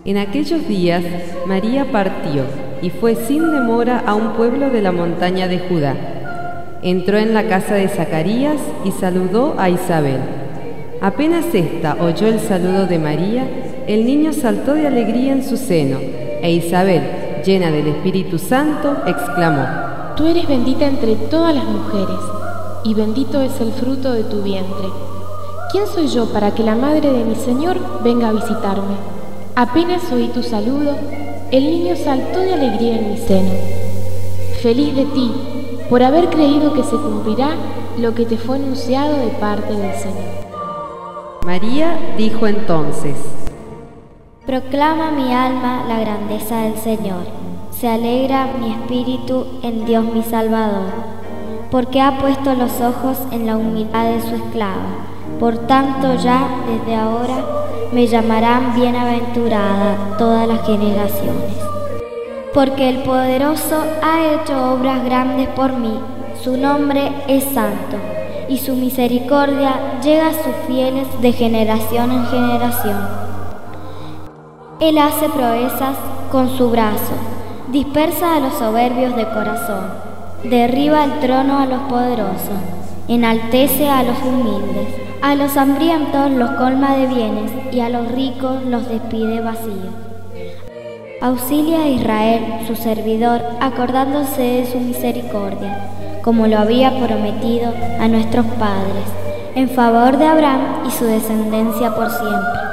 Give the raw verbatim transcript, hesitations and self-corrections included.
En aquellos días María partió y fue sin demora a un pueblo de la montaña de Judá. Entró en la casa de Zacarías y saludó a Isabel. Apenas ésta oyó el saludo de María, el niño saltó de alegría en su seno, e Isabel, llena del Espíritu Santo, exclamó: Tú eres bendita entre todas las mujeres, y bendito es el fruto de tu vientre. ¿Quién soy yo para que la madre de mi Señor venga a visitarme? Apenas oí tu saludo, el niño saltó de alegría en mi seno. Feliz de ti, por haber creído que se cumplirá lo que te fue anunciado de parte del Señor. María dijo entonces: Proclama mi alma la grandeza del Señor. Se alegra mi espíritu en Dios mi Salvador, porque ha puesto los ojos en la humildad de su esclava. Por tanto ya desde ahora me llamarán bienaventurada todas las generaciones. Porque el Poderoso ha hecho obras grandes por mí, su nombre es santo, y su misericordia llega a sus fieles de generación en generación. Él hace proezas con su brazo, dispersa a los soberbios de corazón, derriba el trono a los poderosos, enaltece a los humildes, a los hambrientos los colma de bienes y a los ricos los despide vacíos. Auxilia a Israel, su servidor, acordándose de su misericordia, como lo había prometido a nuestros padres, en favor de Abraham y su descendencia por siempre.